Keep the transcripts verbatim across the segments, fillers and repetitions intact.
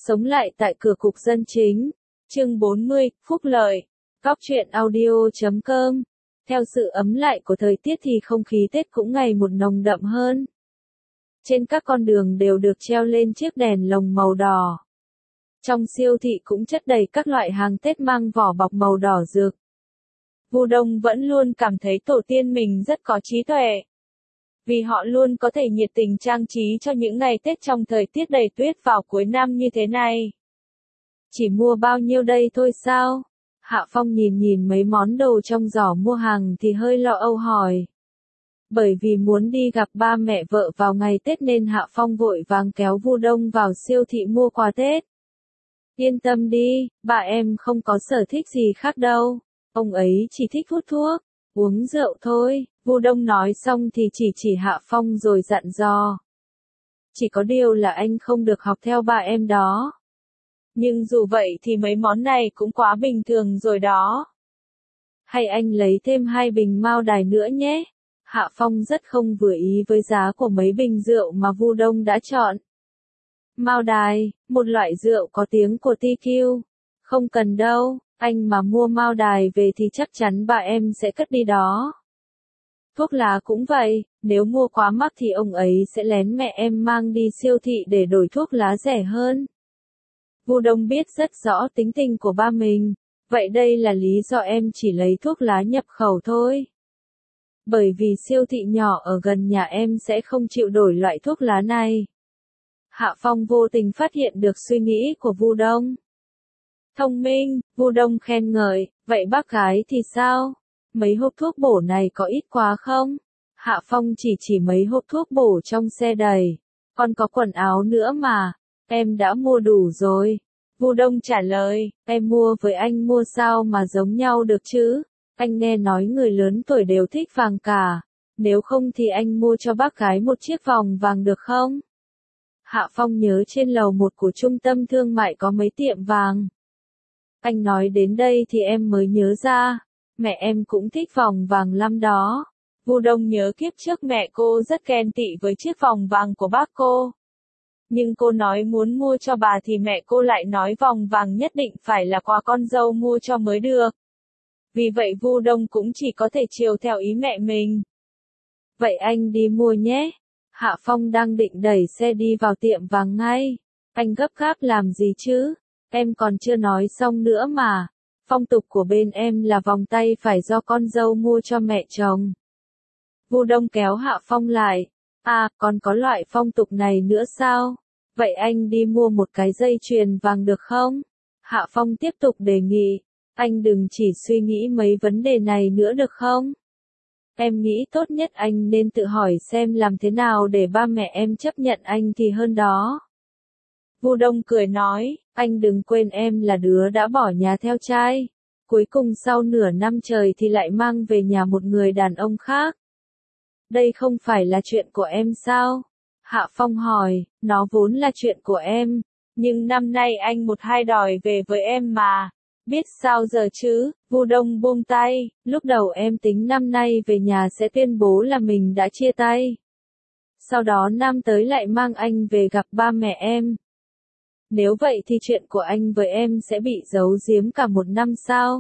Sống lại tại cửa cục dân chính. Chương bốn mươi, Phúc Lợi. Góc truyện audio chấm com. Theo sự ấm lại của thời tiết thì không khí Tết cũng ngày một nồng đậm hơn. Trên các con đường đều được treo lên chiếc đèn lồng màu đỏ. Trong siêu thị cũng chất đầy các loại hàng Tết mang vỏ bọc màu đỏ rực. Vu Đông vẫn luôn cảm thấy tổ tiên mình rất có trí tuệ. Vì họ luôn có thể nhiệt tình trang trí cho những ngày Tết trong thời tiết đầy tuyết vào cuối năm như thế này. Chỉ mua bao nhiêu đây thôi sao? Hạ Phong nhìn nhìn mấy món đồ trong giỏ mua hàng thì hơi lo âu hỏi. Bởi vì muốn đi gặp ba mẹ vợ vào ngày Tết nên Hạ Phong vội vàng kéo Vu Đông vào siêu thị mua quà Tết. Yên tâm đi, bà em không có sở thích gì khác đâu. Ông ấy chỉ thích hút thuốc, uống rượu thôi. Vu Đông nói xong thì chỉ chỉ Hạ Phong rồi dặn dò. Chỉ có điều là anh không được học theo ba em đó. Nhưng dù vậy thì mấy món này cũng quá bình thường rồi đó. Hay anh lấy thêm hai bình Mao Đài nữa nhé. Hạ Phong rất không vừa ý với giá của mấy bình rượu mà Vu Đông đã chọn. Mao Đài, một loại rượu có tiếng của tê quy. Không cần đâu, anh mà mua Mao Đài về thì chắc chắn bà em sẽ cất đi đó. Thuốc lá cũng vậy, nếu mua quá mắc thì ông ấy sẽ lén mẹ em mang đi siêu thị để đổi thuốc lá rẻ hơn. Vu Đông biết rất rõ tính tình của ba mình, vậy đây là lý do em chỉ lấy thuốc lá nhập khẩu thôi. Bởi vì siêu thị nhỏ ở gần nhà em sẽ không chịu đổi loại thuốc lá này. Hạ Phong vô tình phát hiện được suy nghĩ của Vu Đông. Thông minh, Vu Đông khen ngợi, vậy bác gái thì sao? Mấy hộp thuốc bổ này có ít quá không? Hạ Phong chỉ chỉ mấy hộp thuốc bổ trong xe đầy. Còn có quần áo nữa mà, em đã mua đủ rồi. Vu Đông trả lời, em mua với anh mua sao mà giống nhau được chứ? Anh nghe nói người lớn tuổi đều thích vàng cả. Nếu không thì anh mua cho bác gái một chiếc vòng vàng được không? Hạ Phong nhớ trên lầu một của trung tâm thương mại có mấy tiệm vàng. Anh nói đến đây thì em mới nhớ ra. Mẹ em cũng thích vòng vàng lắm đó. Vu Đông nhớ kiếp trước mẹ cô rất ghen tị với chiếc vòng vàng của bác cô. Nhưng cô nói muốn mua cho bà thì mẹ cô lại nói vòng vàng nhất định phải là quà con dâu mua cho mới được. Vì vậy Vu Đông cũng chỉ có thể chiều theo ý mẹ mình. Vậy anh đi mua nhé. Hạ Phong đang định đẩy xe đi vào tiệm vàng ngay. Anh gấp gáp làm gì chứ? Em còn chưa nói xong nữa mà. Phong tục của bên em là vòng tay phải do con dâu mua cho mẹ chồng. Vu Đông kéo Hạ Phong lại. À, còn có loại phong tục này nữa sao? Vậy anh đi mua một cái dây chuyền vàng được không? Hạ Phong tiếp tục đề nghị. Anh đừng chỉ suy nghĩ mấy vấn đề này nữa được không? Em nghĩ tốt nhất anh nên tự hỏi xem làm thế nào để ba mẹ em chấp nhận anh thì hơn đó. Vu Đông cười nói, anh đừng quên em là đứa đã bỏ nhà theo trai. Cuối cùng sau nửa năm trời thì lại mang về nhà một người đàn ông khác. Đây không phải là chuyện của em sao? Hạ Phong hỏi, nó vốn là chuyện của em. Nhưng năm nay anh một hai đòi về với em mà. Biết sao giờ chứ? Vu Đông buông tay, lúc đầu em tính năm nay về nhà sẽ tuyên bố là mình đã chia tay. Sau đó năm tới lại mang anh về gặp ba mẹ em. Nếu vậy thì chuyện của anh với em sẽ bị giấu giếm cả một năm sao?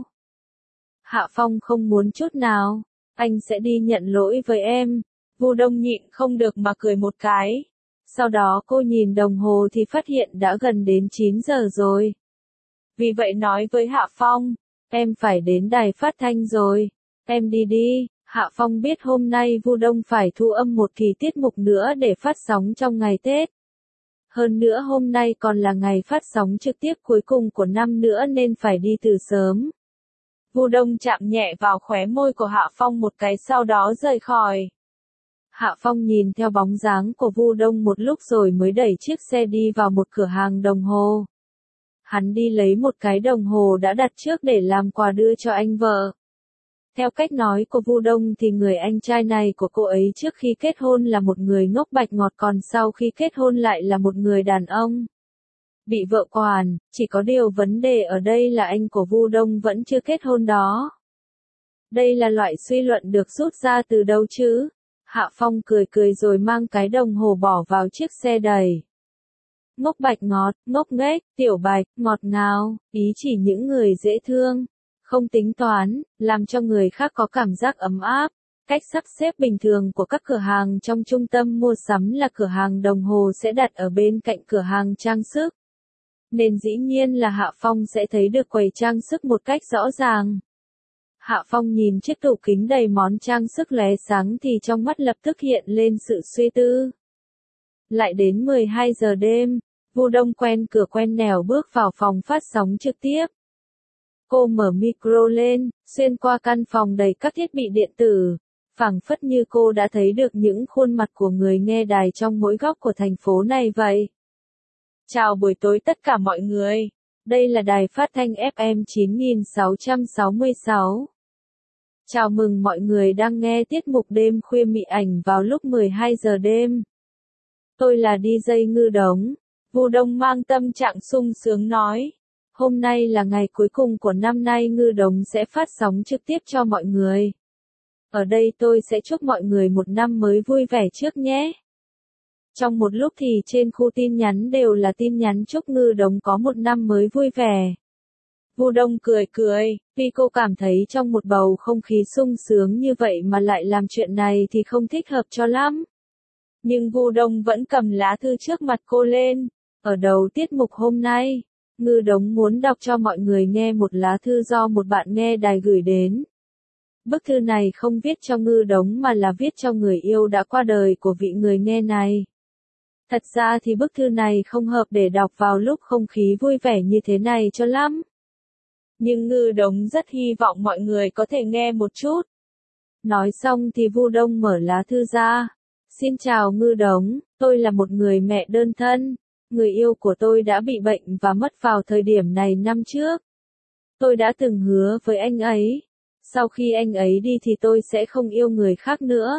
Hạ Phong không muốn chút nào. Anh sẽ đi nhận lỗi với em. Vu Đông nhịn không được mà cười một cái. Sau đó cô nhìn đồng hồ thì phát hiện đã gần đến chín giờ rồi. Vì vậy nói với Hạ Phong, em phải đến đài phát thanh rồi. Em đi đi. Hạ Phong biết hôm nay Vu Đông phải thu âm một kỳ tiết mục nữa để phát sóng trong ngày Tết. Hơn nữa hôm nay còn là ngày phát sóng trực tiếp cuối cùng của năm nữa nên phải đi từ sớm. Vu Đông chạm nhẹ vào khóe môi của Hạ Phong một cái sau đó rời khỏi. Hạ Phong nhìn theo bóng dáng của Vu Đông một lúc rồi mới đẩy chiếc xe đi vào một cửa hàng đồng hồ. Hắn đi lấy một cái đồng hồ đã đặt trước để làm quà đưa cho anh vợ. Theo cách nói của Vu Đông thì người anh trai này của cô ấy trước khi kết hôn là một người ngốc bạch ngọt còn sau khi kết hôn lại là một người đàn ông. Bị vợ quản, chỉ có điều vấn đề ở đây là anh của Vu Đông vẫn chưa kết hôn đó. Đây là loại suy luận được rút ra từ đâu chứ? Hạ Phong cười cười rồi mang cái đồng hồ bỏ vào chiếc xe đầy. Ngốc Bạch ngọt, ngốc nghếch, Tiểu Bạch, ngọt ngào, ý chỉ những người dễ thương, không tính toán, làm cho người khác có cảm giác ấm áp. Cách sắp xếp bình thường của các cửa hàng trong trung tâm mua sắm là cửa hàng đồng hồ sẽ đặt ở bên cạnh cửa hàng trang sức. Nên dĩ nhiên là Hạ Phong sẽ thấy được quầy trang sức một cách rõ ràng. Hạ Phong nhìn chiếc tủ kính đầy món trang sức lóe sáng thì trong mắt lập tức hiện lên sự suy tư. Lại đến mười hai giờ đêm, Vu Đông quen cửa quen nẻo bước vào phòng phát sóng trực tiếp. Cô mở micro lên, xuyên qua căn phòng đầy các thiết bị điện tử, phảng phất như cô đã thấy được những khuôn mặt của người nghe đài trong mỗi góc của thành phố này vậy. Chào buổi tối tất cả mọi người, đây là đài phát thanh ép em chín nghìn sáu trăm sáu mươi sáu. Chào mừng mọi người đang nghe tiết mục đêm khuya mị ảnh vào lúc mười hai giờ đêm. Tôi là đi jây Ngư Đống, Vu Đông mang tâm trạng sung sướng nói. Hôm nay là ngày cuối cùng của năm nay Ngư Đống sẽ phát sóng trực tiếp cho mọi người. Ở đây tôi sẽ chúc mọi người một năm mới vui vẻ trước nhé. Trong một lúc thì trên khu tin nhắn đều là tin nhắn chúc Ngư Đống có một năm mới vui vẻ. Vu Đông cười cười, vì cô cảm thấy trong một bầu không khí sung sướng như vậy mà lại làm chuyện này thì không thích hợp cho lắm. Nhưng Vu Đông vẫn cầm lá thư trước mặt cô lên. Ở đầu tiết mục hôm nay, Ngư Đống muốn đọc cho mọi người nghe một lá thư do một bạn nghe đài gửi đến. Bức thư này không viết cho Ngư Đống mà là viết cho người yêu đã qua đời của vị người nghe này. Thật ra thì bức thư này không hợp để đọc vào lúc không khí vui vẻ như thế này cho lắm. Nhưng Ngư Đống rất hy vọng mọi người có thể nghe một chút. Nói xong thì Vu Đông mở lá thư ra. Xin chào Ngư Đống, tôi là một người mẹ đơn thân. Người yêu của tôi đã bị bệnh và mất vào thời điểm này năm trước. Tôi đã từng hứa với anh ấy. Sau khi anh ấy đi thì tôi sẽ không yêu người khác nữa.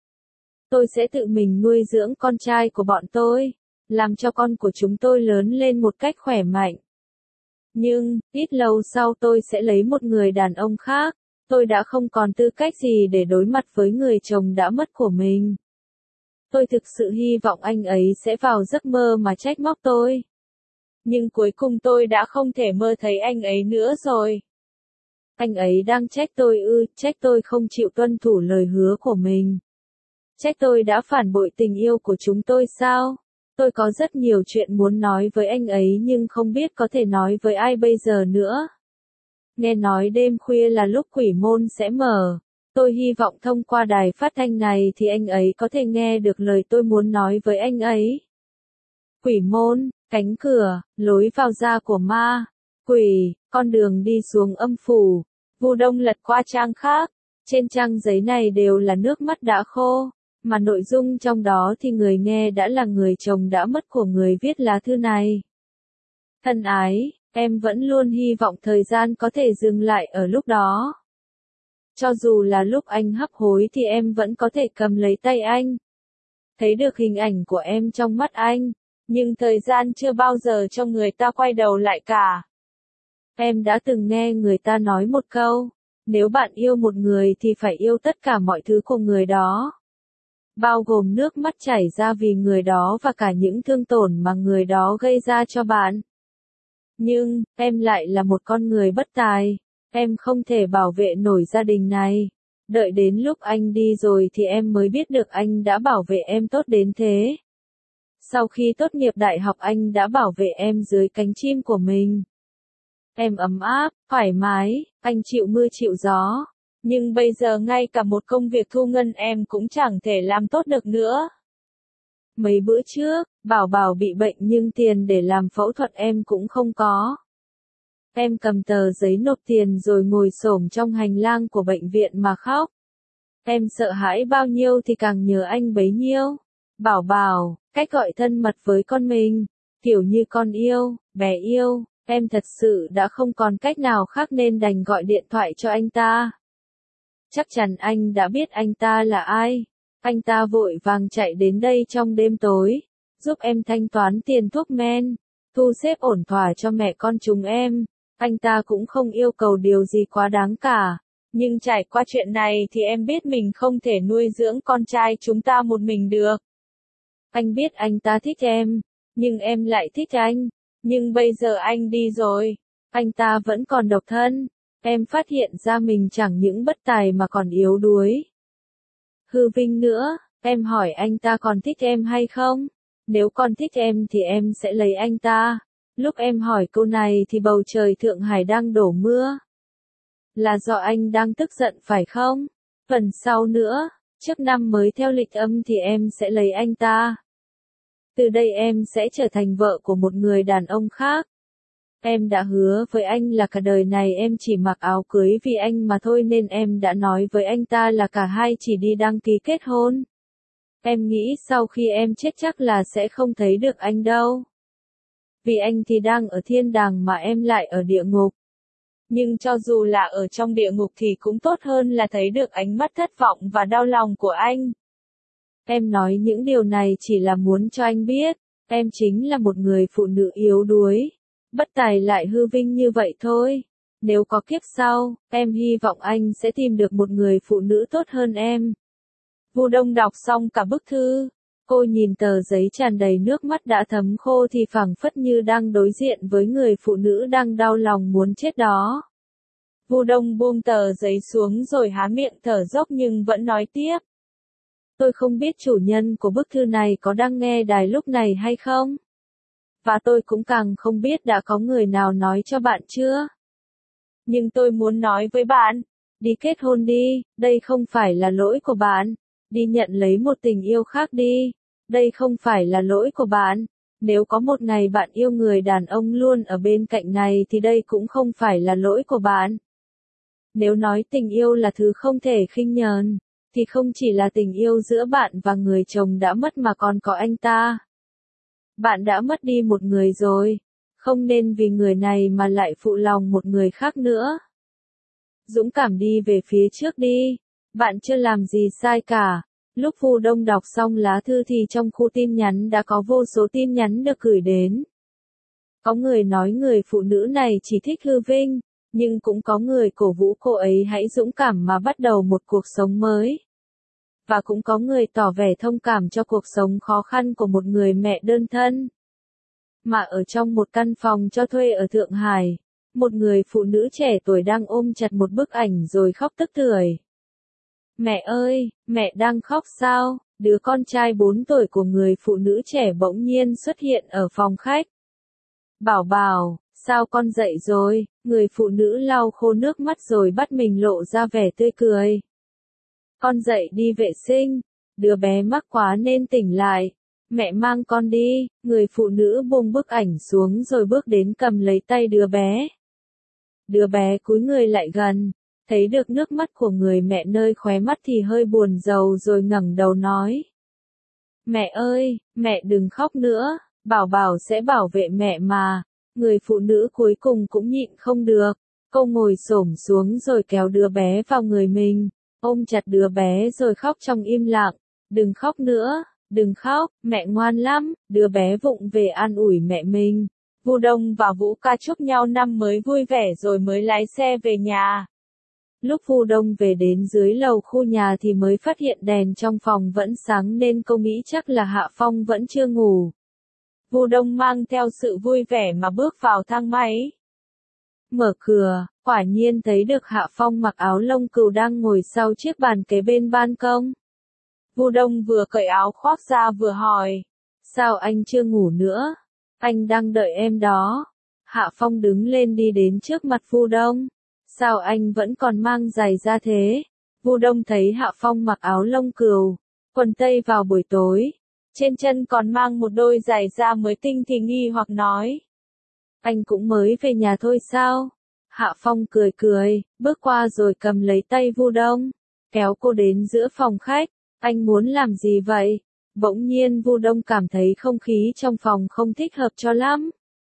Tôi sẽ tự mình nuôi dưỡng con trai của bọn tôi, làm cho con của chúng tôi lớn lên một cách khỏe mạnh. Nhưng, ít lâu sau tôi sẽ lấy một người đàn ông khác, tôi đã không còn tư cách gì để đối mặt với người chồng đã mất của mình. Tôi thực sự hy vọng anh ấy sẽ vào giấc mơ mà trách móc tôi. Nhưng cuối cùng tôi đã không thể mơ thấy anh ấy nữa rồi. Anh ấy đang trách tôi ư, trách tôi không chịu tuân thủ lời hứa của mình. Trách tôi đã phản bội tình yêu của chúng tôi sao? Tôi có rất nhiều chuyện muốn nói với anh ấy nhưng không biết có thể nói với ai bây giờ nữa. Nghe nói đêm khuya là lúc quỷ môn sẽ mở. Tôi hy vọng thông qua đài phát thanh này thì anh ấy có thể nghe được lời tôi muốn nói với anh ấy. Quỷ môn, cánh cửa, lối vào ra của ma. Quỷ, con đường đi xuống âm phủ. Vu Đông lật qua trang khác. Trên trang giấy này đều là nước mắt đã khô. Mà nội dung trong đó thì người nghe đã là người chồng đã mất của người viết lá thư này. Thân ái, em vẫn luôn hy vọng thời gian có thể dừng lại ở lúc đó. Cho dù là lúc anh hấp hối thì em vẫn có thể cầm lấy tay anh. Thấy được hình ảnh của em trong mắt anh, nhưng thời gian chưa bao giờ cho người ta quay đầu lại cả. Em đã từng nghe người ta nói một câu, nếu bạn yêu một người thì phải yêu tất cả mọi thứ của người đó. Bao gồm nước mắt chảy ra vì người đó và cả những thương tổn mà người đó gây ra cho bạn. Nhưng, em lại là một con người bất tài. Em không thể bảo vệ nổi gia đình này. Đợi đến lúc anh đi rồi thì em mới biết được anh đã bảo vệ em tốt đến thế. Sau khi tốt nghiệp đại học anh đã bảo vệ em dưới cánh chim của mình. Em ấm áp, thoải mái, anh chịu mưa chịu gió. Nhưng bây giờ ngay cả một công việc thu ngân em cũng chẳng thể làm tốt được nữa. Mấy bữa trước, Bảo Bảo bị bệnh nhưng tiền để làm phẫu thuật em cũng không có. Em cầm tờ giấy nộp tiền rồi ngồi xổm trong hành lang của bệnh viện mà khóc. Em sợ hãi bao nhiêu thì càng nhớ anh bấy nhiêu. Bảo Bảo, cách gọi thân mật với con mình, kiểu như con yêu, bé yêu, em thật sự đã không còn cách nào khác nên đành gọi điện thoại cho anh ta. Chắc chắn anh đã biết anh ta là ai. Anh ta vội vàng chạy đến đây trong đêm tối, giúp em thanh toán tiền thuốc men, thu xếp ổn thỏa cho mẹ con chúng em. Anh ta cũng không yêu cầu điều gì quá đáng cả. Nhưng trải qua chuyện này thì em biết mình không thể nuôi dưỡng con trai chúng ta một mình được. Anh biết anh ta thích em, Nhưng em lại thích anh. Nhưng bây giờ anh đi rồi. Anh ta vẫn còn độc thân. Em phát hiện ra mình chẳng những bất tài mà còn yếu đuối. Hư vinh nữa, em hỏi anh ta còn thích em hay không? Nếu còn thích em thì em sẽ lấy anh ta. Lúc em hỏi câu này thì bầu trời Thượng Hải đang đổ mưa. Là do anh đang tức giận phải không? Phần sau nữa, trước năm mới theo lịch âm thì em sẽ lấy anh ta. Từ đây em sẽ trở thành vợ của một người đàn ông khác. Em đã hứa với anh là cả đời này em chỉ mặc áo cưới vì anh mà thôi nên em đã nói với anh ta là cả hai chỉ đi đăng ký kết hôn. Em nghĩ sau khi em chết chắc là sẽ không thấy được anh đâu. Vì anh thì đang ở thiên đàng mà em lại ở địa ngục. Nhưng cho dù là ở trong địa ngục thì cũng tốt hơn là thấy được ánh mắt thất vọng và đau lòng của anh. Em nói những điều này chỉ là muốn cho anh biết, em chính là một người phụ nữ yếu đuối, bất tài lại hư vinh như vậy thôi. Nếu có kiếp sau, em hy vọng anh sẽ tìm được một người phụ nữ tốt hơn em. Vu Đông đọc xong cả bức thư. Cô nhìn tờ giấy tràn đầy nước mắt đã thấm khô thì phảng phất như đang đối diện với người phụ nữ đang đau lòng muốn chết đó. Vu Đông buông tờ giấy xuống rồi há miệng thở dốc nhưng vẫn nói tiếp. Tôi không biết chủ nhân của bức thư này có đang nghe đài lúc này hay không. Và tôi cũng càng không biết đã có người nào nói cho bạn chưa. Nhưng tôi muốn nói với bạn, đi kết hôn đi, đây không phải là lỗi của bạn. Đi nhận lấy một tình yêu khác đi, đây không phải là lỗi của bạn. Nếu có một ngày bạn yêu người đàn ông luôn ở bên cạnh này thì đây cũng không phải là lỗi của bạn. Nếu nói tình yêu là thứ không thể khinh nhờn, thì không chỉ là tình yêu giữa bạn và người chồng đã mất mà còn có anh ta. Bạn đã mất đi một người rồi, không nên vì người này mà lại phụ lòng một người khác nữa. Dũng cảm đi về phía trước đi, bạn chưa làm gì sai cả. Lúc Vu Đông đọc xong lá thư thì trong khu tin nhắn đã có vô số tin nhắn được gửi đến. Có người nói người phụ nữ này chỉ thích hư vinh, nhưng cũng có người cổ vũ cô ấy hãy dũng cảm mà bắt đầu một cuộc sống mới. Và cũng có người tỏ vẻ thông cảm cho cuộc sống khó khăn của một người mẹ đơn thân. Mà ở trong một căn phòng cho thuê ở Thượng Hải, một người phụ nữ trẻ tuổi đang ôm chặt một bức ảnh rồi khóc tức tưởi. Mẹ ơi, mẹ đang khóc sao? Đứa con trai bốn tuổi của người phụ nữ trẻ bỗng nhiên xuất hiện ở phòng khách. Bảo Bảo, sao con dậy rồi? Người phụ nữ lau khô nước mắt rồi bắt mình lộ ra vẻ tươi cười. Con dậy đi vệ sinh, đứa bé mắc quá nên tỉnh lại. Mẹ mang con đi, người phụ nữ buông bức ảnh xuống rồi bước đến cầm lấy tay đứa bé. Đứa bé cúi người lại gần, thấy được nước mắt của người mẹ nơi khóe mắt thì hơi buồn rầu rồi ngẩng đầu nói. Mẹ ơi, mẹ đừng khóc nữa, Bảo Bảo sẽ bảo vệ mẹ mà. Người phụ nữ cuối cùng cũng nhịn không được, cô ngồi xổm xuống rồi kéo đứa bé vào người mình, ôm chặt đứa bé rồi khóc trong im lặng. Đừng khóc nữa, đừng khóc, mẹ ngoan lắm, đứa bé vụng về an ủi mẹ mình. Vu Đông và Vũ Ca chúc nhau năm mới vui vẻ rồi mới lái xe về nhà. Lúc Vu Đông về đến dưới lầu khu nhà thì mới phát hiện đèn trong phòng vẫn sáng nên cô nghĩ chắc là Hạ Phong vẫn chưa ngủ. Vu Đông mang theo sự vui vẻ mà bước vào thang máy. Mở cửa, quả nhiên thấy được Hạ Phong mặc áo lông cừu đang ngồi sau chiếc bàn kế bên ban công. Vu Đông vừa cởi áo khoác ra vừa hỏi. Sao anh chưa ngủ nữa? Anh đang đợi em đó. Hạ Phong đứng lên đi đến trước mặt Vu Đông. Sao anh vẫn còn mang giày ra thế? Vu Đông thấy Hạ Phong mặc áo lông cừu, quần tây vào buổi tối, trên chân còn mang một đôi giày da mới tinh thì nghi hoặc nói. Anh cũng mới về nhà thôi sao? Hạ Phong cười cười, bước qua rồi cầm lấy tay Vu Đông, kéo cô đến giữa phòng khách. Anh muốn làm gì vậy? Bỗng nhiên Vu Đông cảm thấy không khí trong phòng không thích hợp cho lắm.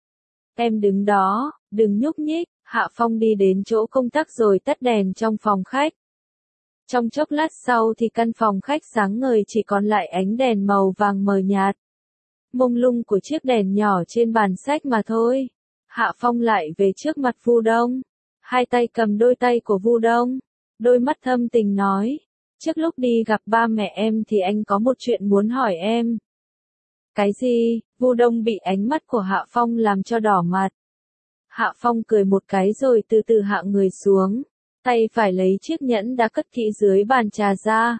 Em đứng đó, đừng nhúc nhích. Hạ Phong đi đến chỗ công tắc rồi tắt đèn trong phòng khách. Trong chốc lát sau thì căn phòng khách sáng ngời chỉ còn lại ánh đèn màu vàng mờ nhạt. Mông lung của chiếc đèn nhỏ trên bàn sách mà thôi. Hạ Phong lại về trước mặt Vu Đông. Hai tay cầm đôi tay của Vu Đông. Đôi mắt thâm tình nói. Trước lúc đi gặp ba mẹ em thì anh có một chuyện muốn hỏi em. Cái gì? Vu Đông bị ánh mắt của Hạ Phong làm cho đỏ mặt. Hạ Phong cười một cái rồi từ từ hạ người xuống, tay phải lấy chiếc nhẫn đã cất kỹ dưới bàn trà ra.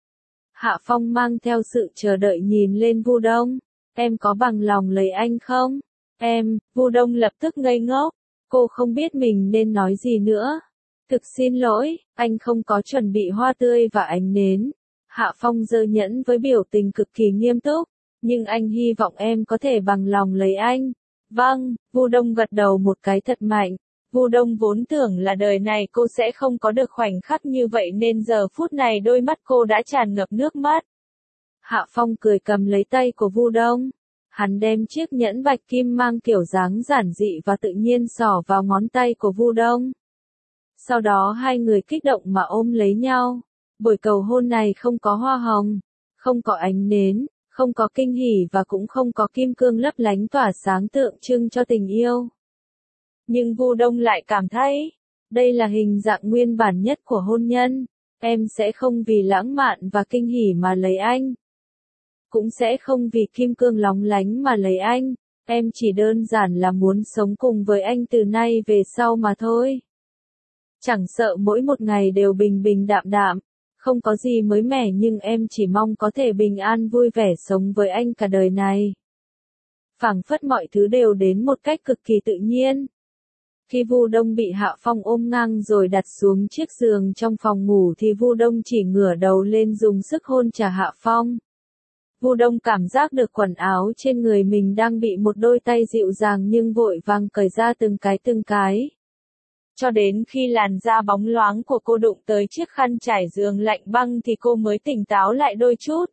Hạ Phong mang theo sự chờ đợi nhìn lên Vu Đông, em có bằng lòng lấy anh không? Em, Vu Đông lập tức ngây ngốc, cô không biết mình nên nói gì nữa. Thực xin lỗi, anh không có chuẩn bị hoa tươi và ánh nến. Hạ Phong giơ nhẫn với biểu tình cực kỳ nghiêm túc, nhưng anh hy vọng em có thể bằng lòng lấy anh. Vâng, Vu Đông gật đầu một cái thật mạnh. Vu Đông vốn tưởng là đời này cô sẽ không có được khoảnh khắc như vậy nên giờ phút này đôi mắt cô đã tràn ngập nước mắt. Hạ Phong cười cầm lấy tay của Vu Đông. Hắn đem chiếc nhẫn bạch kim mang kiểu dáng giản dị và tự nhiên xỏ vào ngón tay của Vu Đông. Sau đó hai người kích động mà ôm lấy nhau. Buổi cầu hôn này không có hoa hồng, không có ánh nến, không có kinh hỉ và cũng không có kim cương lấp lánh tỏa sáng tượng trưng cho tình yêu. Nhưng Vu Đông lại cảm thấy, đây là hình dạng nguyên bản nhất của hôn nhân. Em sẽ không vì lãng mạn và kinh hỉ mà lấy anh. Cũng sẽ không vì kim cương lóng lánh mà lấy anh. Em chỉ đơn giản là muốn sống cùng với anh từ nay về sau mà thôi. Chẳng sợ mỗi một ngày đều bình bình đạm đạm, không có gì mới mẻ nhưng em chỉ mong có thể bình an vui vẻ sống với anh cả đời này. Phảng phất mọi thứ đều đến một cách cực kỳ tự nhiên. Khi Vu Đông bị Hạ Phong ôm ngang rồi đặt xuống chiếc giường trong phòng ngủ thì Vu Đông chỉ ngửa đầu lên dùng sức hôn trả Hạ Phong. Vu Đông cảm giác được quần áo trên người mình đang bị một đôi tay dịu dàng nhưng vội vàng cởi ra từng cái từng cái. Cho đến khi làn da bóng loáng của cô đụng tới chiếc khăn trải giường lạnh băng thì cô mới tỉnh táo lại đôi chút.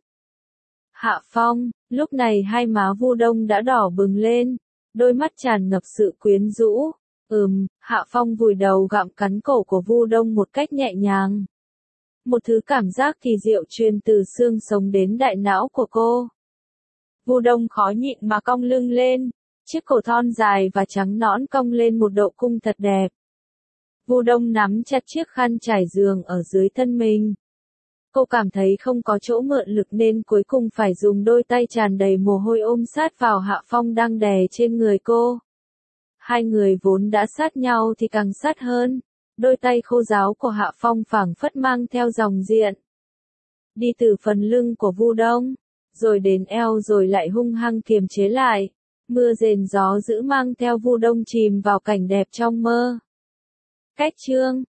Hạ Phong, lúc này hai má Vu Đông đã đỏ bừng lên, đôi mắt tràn ngập sự quyến rũ. Ừm, Hạ Phong vùi đầu gặm cắn cổ của Vu Đông một cách nhẹ nhàng. Một thứ cảm giác kỳ diệu truyền từ xương sống đến đại não của cô. Vu Đông khó nhịn mà cong lưng lên, chiếc cổ thon dài và trắng nõn cong lên một độ cung thật đẹp. Vu Đông nắm chặt chiếc khăn trải giường ở dưới thân mình. Cô cảm thấy không có chỗ mượn lực nên cuối cùng phải dùng đôi tay tràn đầy mồ hôi ôm sát vào Hạ Phong đang đè trên người cô. Hai người vốn đã sát nhau thì càng sát hơn. Đôi tay khô ráo của Hạ Phong phảng phất mang theo dòng điện. Đi từ phần lưng của Vu Đông, rồi đến eo rồi lại hung hăng kiềm chế lại. Mưa rền gió dữ mang theo Vu Đông chìm vào cảnh đẹp trong mơ. Cách chương